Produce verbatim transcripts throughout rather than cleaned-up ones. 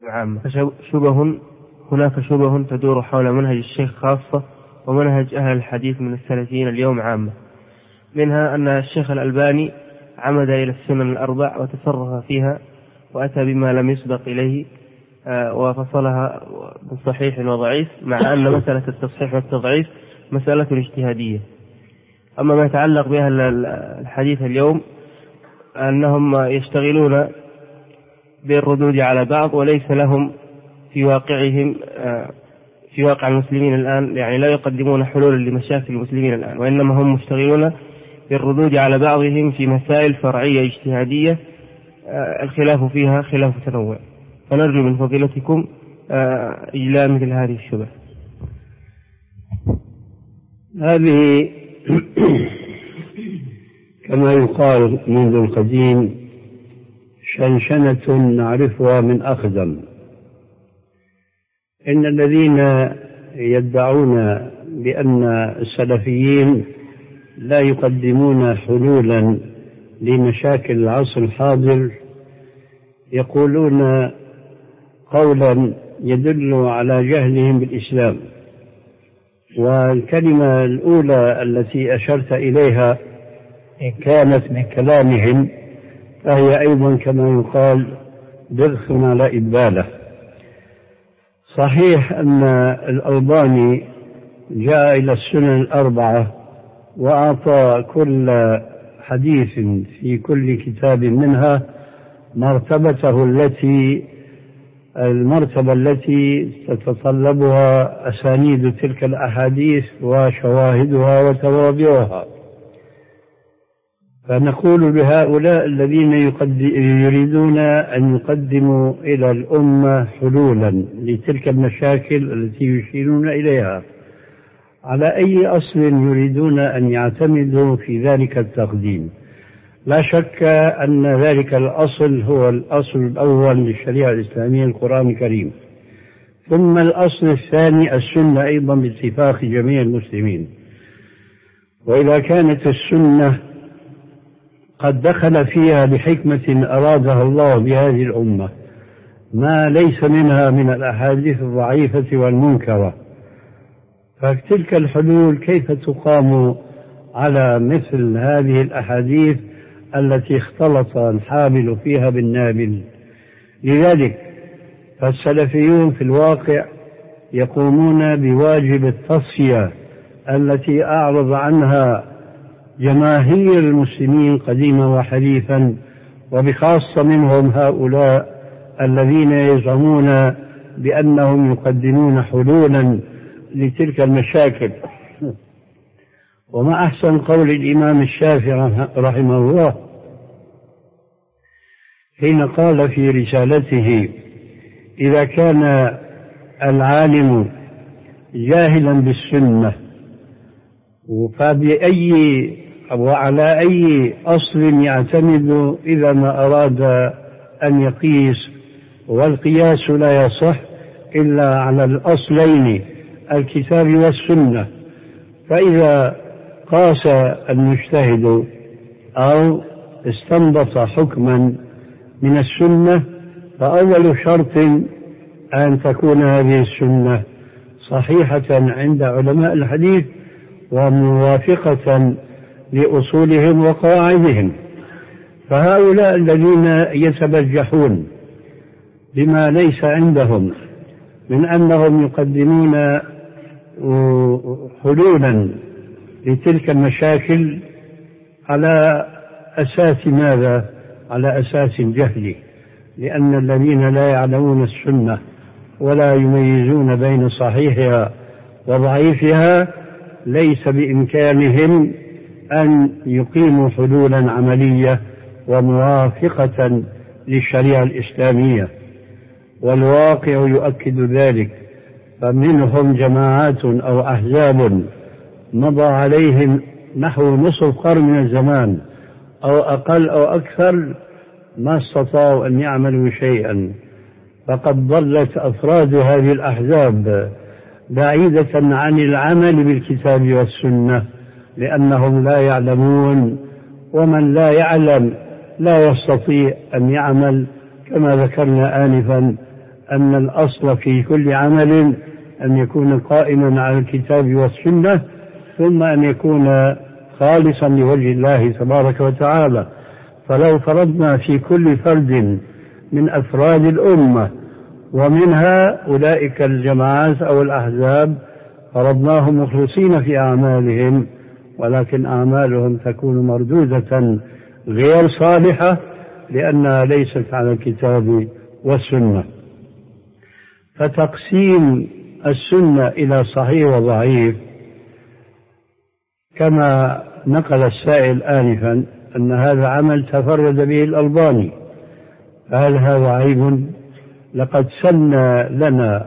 عامة. شبه هناك شبه تدور حول منهج الشيخ خاصة ومنهج أهل الحديث من السلفيين اليوم عامة، منها أن الشيخ الألباني عمد إلى السنن الأربع وتصرف فيها وأتى بما لم يسبق إليه وفصلها بالصحيح وضعيف، مع أن مسألة التصحيح والتضعيف مسألة اجتهادية. أما ما يتعلق بها الحديث اليوم أنهم يشتغلون بالردود على بعض، وليس لهم في واقعهم في واقع المسلمين الآن، يعني لا يقدمون حلول لمشاكل المسلمين الآن، وإنما هم مشتغلون بالردود على بعضهم في مسائل فرعية اجتهادية الخلاف فيها خلاف تنوع. فنرجو من فضيلتكم إجلاء مثل هذه الشبه. هذه كما يقال منذ القديم شنشنة نعرفها من أقدم. إن الذين يدعون بأن السلفيين لا يقدمون حلولا لمشاكل العصر الحاضر يقولون قولا يدل على جهلهم بالإسلام. والكلمة الأولى التي أشرت إليها إن كانت من كلامهم فهي أيضا كما يقال بغث على إبالة. صحيح أن الألباني جاء إلى السنن الأربعة وأعطى كل حديث في كل كتاب منها مرتبته التي المرتبة التي تتطلبها أسانيد تلك الأحاديث وشواهدها وتوابعها. فنقول بهؤلاء الذين يريدون أن يقدموا إلى الأمة حلولا لتلك المشاكل التي يشيرون إليها، على أي أصل يريدون أن يعتمدوا في ذلك التقديم؟ لا شك أن ذلك الأصل هو الأصل الأول للشريعة الإسلامية القرآن الكريم، ثم الأصل الثاني السنة أيضا باتفاق جميع المسلمين. وإذا كانت السنة قد دخل فيها بحكمة أرادها الله بهذه الأمة ما ليس منها من الأحاديث الضعيفة والمنكرة، فتلك الحلول كيف تقام على مثل هذه الأحاديث التي اختلط الحامل فيها بالنابل؟ لذلك فالسلفيون في الواقع يقومون بواجب التصفية التي أعرض عنها جماهير المسلمين قديما وحديثا، وبخاصة منهم هؤلاء الذين يزعمون بأنهم يقدمون حلولا لتلك المشاكل. وما أحسن قول الإمام الشافعي رحمه الله حين قال في رسالته: إذا كان العالم جاهلا بالسنة فبأي أو على أي أصل يعتمد إذا ما أراد أن يقيس؟ والقياس لا يصح إلا على الأصلين الكتاب والسنة. فإذا قاس المجتهد أو استنبط حكما من السنة فأول شرط أن تكون هذه السنة صحيحة عند علماء الحديث وموافقة لأصولهم وقواعدهم. فهؤلاء الذين يتبجحون بما ليس عندهم من أنهم يقدمون حلولا لتلك المشاكل على أساس ماذا؟ على أساس الجهل، لأن الذين لا يعلمون السنة ولا يميزون بين صحيحها وضعيفها ليس بإمكانهم أن يقيموا حلولا عملية وموافقة للشريعة الإسلامية، والواقع يؤكد ذلك. فمنهم جماعات أو أحزاب مضى عليهم نحو نصف قرن من الزمان أو أقل أو أكثر ما استطاعوا أن يعملوا شيئا، فقد ضلت أفراد هذه الأحزاب بعيدة عن العمل بالكتاب والسنة، لأنهم لا يعلمون، ومن لا يعلم لا يستطيع أن يعمل. كما ذكرنا آنفا أن الأصل في كل عمل أن يكون قائما على الكتاب والسنة، ثم أن يكون خالصا لوجه الله تبارك وتعالى. فلو فرضنا في كل فرد من أفراد الأمة ومنها أولئك الجماعات أو الأحزاب فرضناهم مخلصين في أعمالهم، ولكن أعمالهم تكون مردودة غير صالحة لأنها ليست على الكتاب والسنة. فتقسيم السنة إلى صحيح وضعيف كما نقل السائل آنفا أن هذا عمل تفرد به الألباني، فهل هذا عيب؟ لقد سن لنا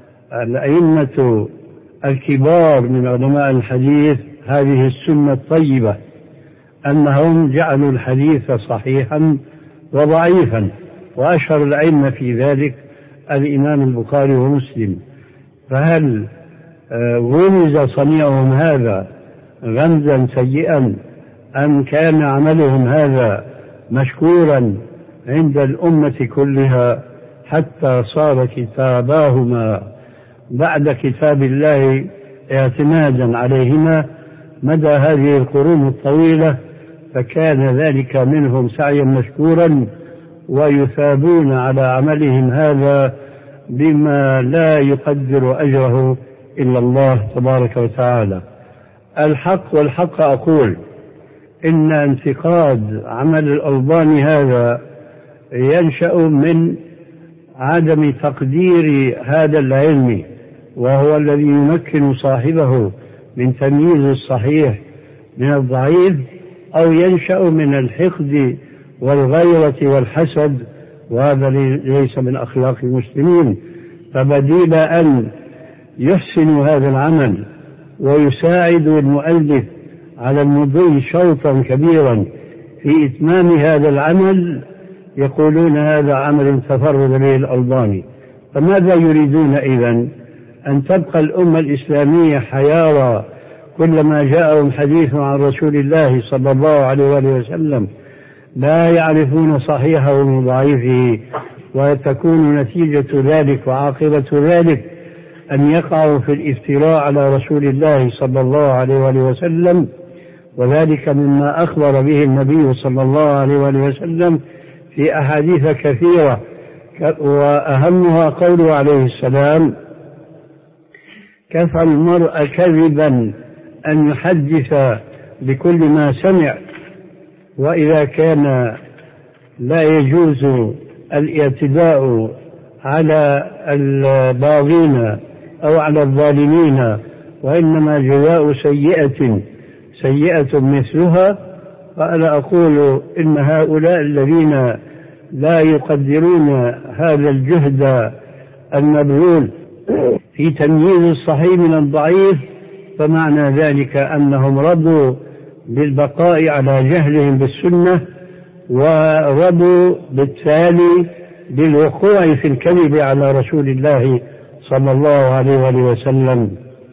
الأئمة الكبار من علماء الحديث هذه السنة الطيبة، أنهم جعلوا الحديث صحيحا وضعيفا، وأشهر الأئمة في ذلك الإمام البخاري ومسلم. فهل غمز صنيعهم هذا غمزا سيئا أم كان عملهم هذا مشكورا عند الأمة كلها حتى صار كتاباهما بعد كتاب الله اعتمادا عليهما مدى هذه القرون الطويلة، فكان ذلك منهم سعيا مشكورا ويثابون على عملهم هذا بما لا يقدر أجره إلا الله تبارك وتعالى. الحق والحق أقول إن انتقاد عمل الألباني هذا ينشأ من عدم تقدير هذا العلم، وهو الذي يمكن صاحبه من تمييز الصحيح من الضعيف، أو ينشأ من الحقد والغيرة والحسد، وهذا ليس من أخلاق المسلمين. فبديل أن يحسنوا هذا العمل ويساعدوا المؤلف على المضي شوطا كبيرا في إتمام هذا العمل يقولون هذا عمل تفرد به الألباني. فماذا يريدون إذن؟ أن تبقى الأمة الإسلامية حيارى كلما جاءهم حديث عن رسول الله صلى الله عليه وآله وسلم لا يعرفون صحيحه من ضعيفه، وتكون نتيجة ذلك وعاقبة ذلك أن يقعوا في الافتراء على رسول الله صلى الله عليه وآله وسلم، وذلك مما أخبر به النبي صلى الله عليه وآله وسلم في أحاديث كثيرة، وأهمها قوله عليه السلام: كفى المرء كذبا أن يحدث بكل ما سمع، وإذا كان لا يجوز الاعتداء على الباغين أو على الظالمين، وإنما جزاء سيئة سيئة مثلها، فأنا أقول إن هؤلاء الذين لا يقدرون هذا الجهد المبذول في تمييز الصحيح من الضعيف، فمعنى ذلك أنهم رضوا بالبقاء على جهلهم بالسنة، ورضوا بالتالي بالوقوع في الكذب على رسول الله صلى الله عليه وآله وسلم.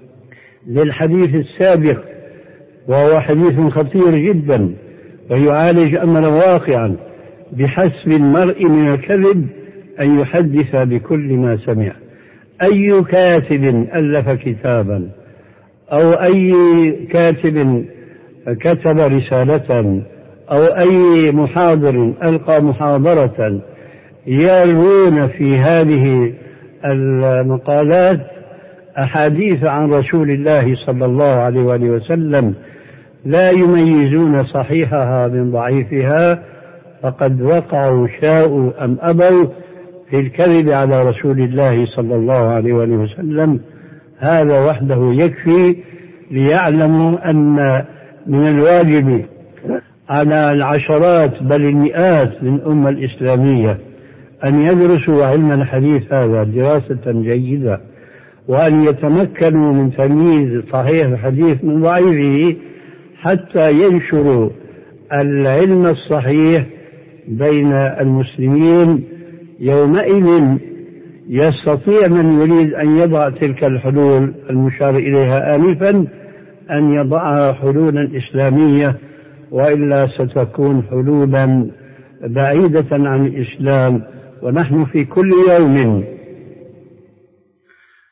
للحديث السابق، وهو حديث خطير جدا ويعالج أمرا واقعا: بحسب المرء من الكذب أن يحدث بكل ما سمع. أي كاتب ألف كتابا أو أي كاتب كتب رسالة أو أي محاضر ألقى محاضرة يروون في هذه المقالات أحاديث عن رسول الله صلى الله عليه وآله وسلم لا يميزون صحيحها من ضعيفها، فقد وقعوا شاءوا أم أبوا في الكذب على رسول الله صلى الله عليه وآله وسلم. هذا وحده يكفي ليعلموا أن من الواجب على العشرات بل المئات من الأمة الإسلامية أن يدرسوا علم الحديث هذا دراسة جيدة، وأن يتمكنوا من تمييز صحيح الحديث من ضعيفه، حتى ينشروا العلم الصحيح بين المسلمين. يومئذ يستطيع من يريد أن يضع تلك الحلول المشار إليها آنفا أن يضعها حلولا إسلامية، وإلا ستكون حلولا بعيدة عن الإسلام. ونحن في كل يوم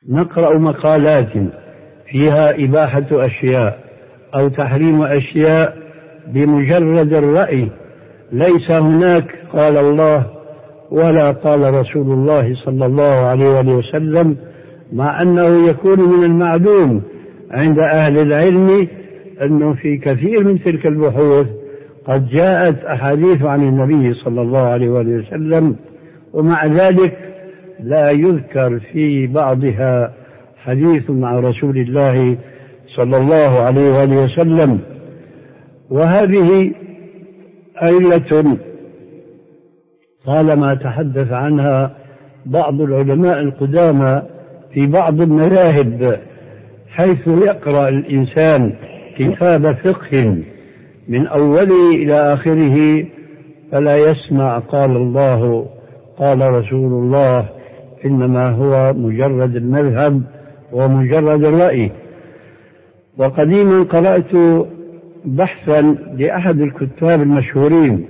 نقرأ مقالات فيها إباحة أشياء أو تحريم أشياء بمجرد الرأي، ليس هناك قال الله ولا قال رسول الله صلى الله عليه وسلم، مع أنه يكون من المعلوم عند أهل العلم أنه في كثير من تلك البحوث قد جاءت أحاديث عن النبي صلى الله عليه وسلم، ومع ذلك لا يذكر في بعضها حديث مع رسول الله صلى الله عليه وسلم. وهذه علة طالما تحدث عنها بعض العلماء القدامى في بعض المذاهب، حيث يقرأ الإنسان كتاب فقه من أوله إلى آخره فلا يسمع قال الله قال رسول الله، إنما هو مجرد المذهب ومجرد الرأي. وقديما قرأت بحثا لأحد الكتاب المشهورين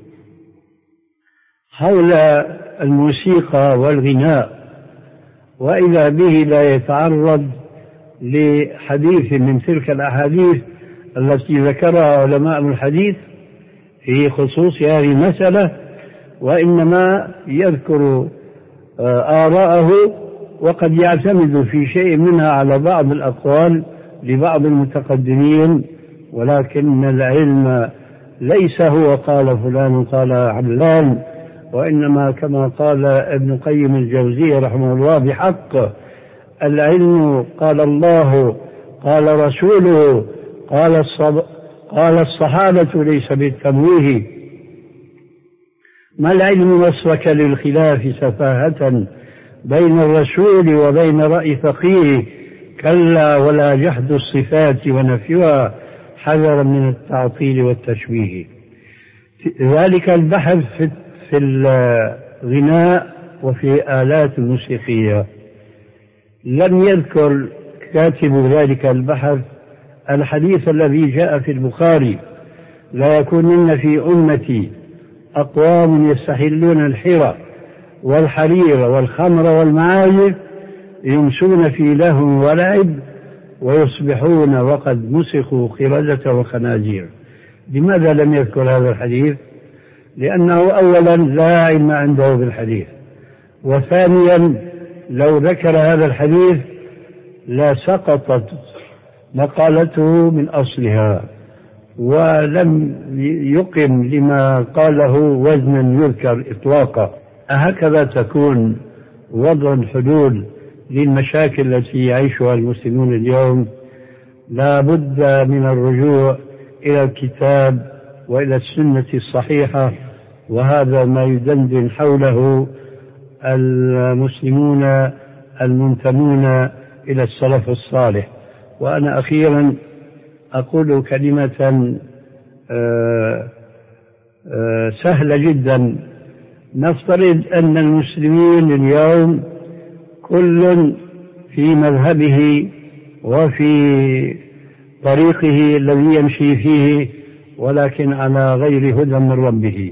حول الموسيقى والغناء، وإذا به لا يتعرض لحديث من تلك الأحاديث التي ذكرها علماء الحديث في خصوص هذه المسألة، وإنما يذكر آراءه وقد يعتمد في شيء منها على بعض الأقوال لبعض المتقدمين، ولكن العلم ليس هو قال فلان قال علان، وإنما كما قال ابن قيم الجوزية رحمه الله بحق: العلم قال الله قال رسوله قال, الصب... قال الصحابة ليس بالتمويه. ما العلم وصفك للخلاف سفاهة بين الرسول وبين رأي فقيه، كلا ولا جحد الصفات ونفيها حذرا من التعطيل والتشبيه. ذلك البحث في في الغناء وفي آلات الموسيقية. لم يذكر كاتب ذلك البحث الحديث الذي جاء في البخاري: لا يكونن في أمتي أقوام يستحلون الحرى والحرير والخمر والمعازف يمسون في لهو ولعب ويصبحون وقد مسخوا قردة وخنازير. لماذا لم يذكر هذا الحديث؟ لأنه أولا لا علم عنده بالحديث، وثانيا لو ذكر هذا الحديث لا سقطت مقالته من أصلها ولم يقم لما قاله وزنا يذكر إطلاقا. أهكذا تكون وضع الحلول للمشاكل التي يعيشها المسلمون اليوم؟ لا بد من الرجوع إلى الكتاب وإلى السنة الصحيحة، وهذا ما يدندن حوله المسلمون المنتمون إلى السلف الصالح. وأنا أخيرا أقول كلمة سهلة جدا. نفترض أن المسلمين اليوم كل في مذهبه وفي طريقه الذي يمشي فيه، ولكن على غير هدى من ربه،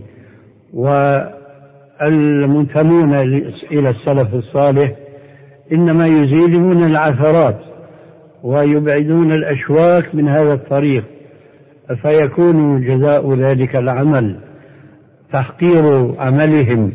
والمنتمون إلى السلف الصالح إنما يزيلون العثرات ويبعدون الأشواك من هذا الطريق، فيكون جزاء ذلك العمل تحقير عملهم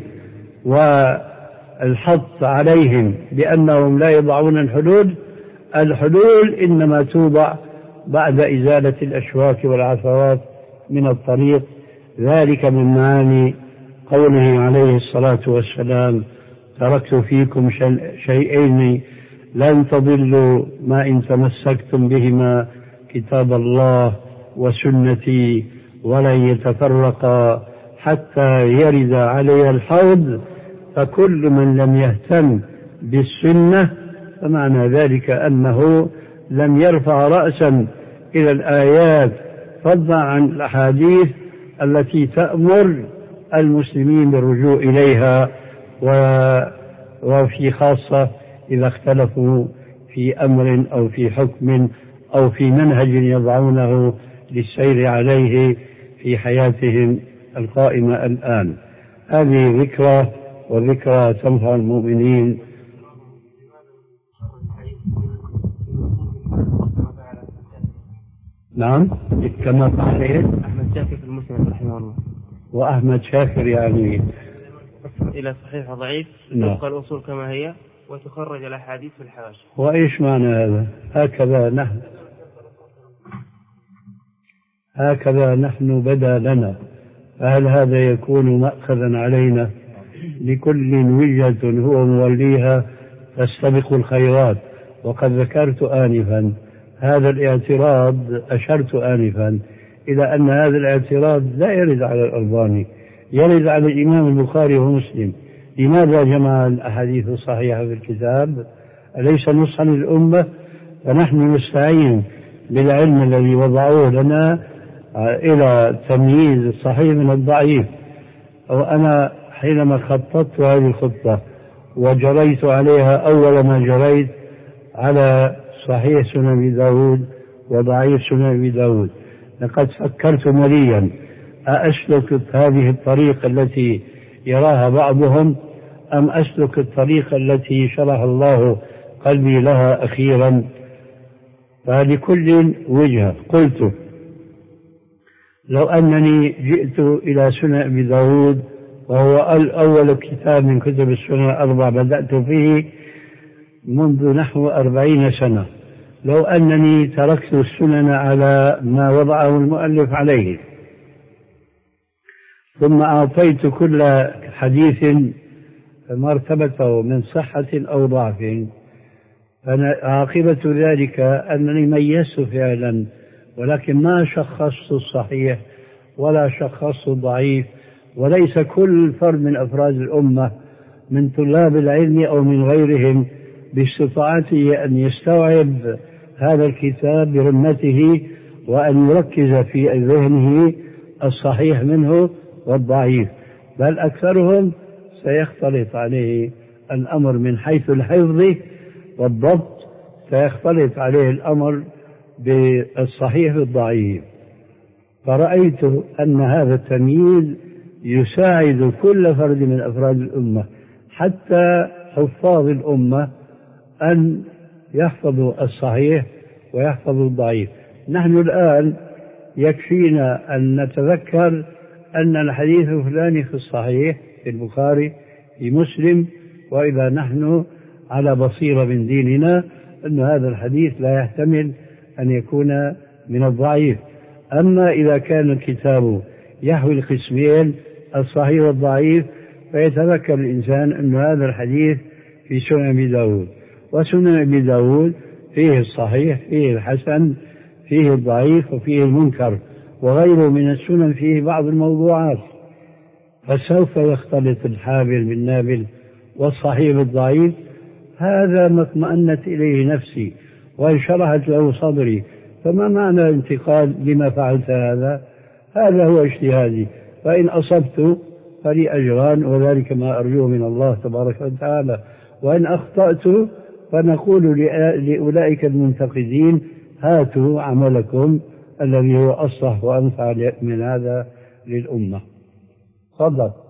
والحث عليهم بأنهم لا يضعون الحدود. الحلول إنما توضع بعد إزالة الأشواك والعثرات من الطريق. ذلك من معاني قوله عليه الصلاة والسلام: تركت فيكم شيئين لن تضلوا ما إن تمسكتم بهما، كتاب الله وسنتي، ولن يتفرقا حتى يرد علي الحوض. فكل من لم يهتم بالسنة فمعنى ذلك أنه لم يرفع رأسا إلى الآيات فضلا عن الأحاديث التي تأمر المسلمين بالرجوع إليها، وفي خاصة إذا اختلفوا في أمر أو في حكم أو في منهج يضعونه للسير عليه في حياتهم القائمة الآن. هذه ذكرى، والذكرى تنفع المؤمنين. نعم كما قال أحمد شاكر في المسند رحمه الله. وأحمد شاكر يعني إلى صحيح وضعيف نعم. تبقى الأصول كما هي وتخرج الأحاديث في الحواشي. وإيش معنى هذا؟ هكذا نحن هكذا نحن بدا لنا، فهل هذا يكون مأخذا علينا لكل وجهة هو موليها تستبق الخيرات؟ وقد ذكرت آنفا هذا الاعتراض، أشرت آنفا إلى أن هذا الاعتراض لا يرد على الألباني، يرد على الإمام البخاري ومسلم. لماذا جمع الأحاديث الصحيحة في الكتاب؟ أليس نصحا للأمة؟ فنحن نستعين بالعلم الذي وضعوه لنا إلى تمييز الصحيح من الضعيف. وأنا حينما خططت هذه الخطة وجريت عليها أول ما جريت على صحيح سنن أبي داود وضعيف سنن أبي داود، لقد فكرت مليا أسلك هذه الطريقة التي يراها بعضهم أم أسلك الطريقة التي شرح الله قلبي لها أخيرا؟ فلكل وجهة. قلت لو أنني جئت إلى سنن أبي داود وهو أول كتاب من كتب السنن الأربع بدأت فيه منذ نحو أربعين سنة، لو أنني تركت السنن على ما وضعه المؤلف عليه ثم أعطيت كل حديث مرتبته من صحة أو ضعف، فعاقبة ذلك أنني ميزت فعلا، ولكن ما شخصت الصحيح ولا شخصت الضعيف. وليس كل فرد من أفراد الأمة من طلاب العلم أو من غيرهم باستطاعته أن يستوعب هذا الكتاب برمته وأن يركز في ذهنه الصحيح منه والضعيف، بل أكثرهم سيختلط عليه الأمر من حيث الحفظ والضبط، سيختلط عليه الأمر بالصحيح والضعيف. فرأيت أن هذا التمييز يساعد كل فرد من أفراد الأمة حتى حفاظ الأمة أن يحفظوا الصحيح ويحفظوا الضعيف. نحن الآن يكفينا أن نتذكر أن الحديث الفلاني في الصحيح في البخاري في مسلم، وإذا نحن على بصيرة من ديننا أن هذا الحديث لا يحتمل أن يكون من الضعيف. أما إذا كان الكتاب يحوي القسمين الصحيح والضعيف فيتذكر الإنسان أن هذا الحديث في سنن أبي داود، وسنن أبي داود فيه الصحيح فيه الحسن فيه الضعيف وفيه المنكر، وغيره من السنن فيه بعض الموضوعات، فسوف يختلط الحابل بالنابل والصحيح بالضعيف. هذا ما اطمأنت إليه نفسي وانشرحت له صدري، فما معنى الانتقاد لما فعلت هذا؟ هذا هو اجتهادي، فإن أصبت فلي أجران وذلك ما أرجوه من الله تبارك وتعالى، وإن أخطأت فنقول لأولئك المنتقدين هاتوا عملكم الذي هو أصلح وأنفع من هذا للأمة. تفضل.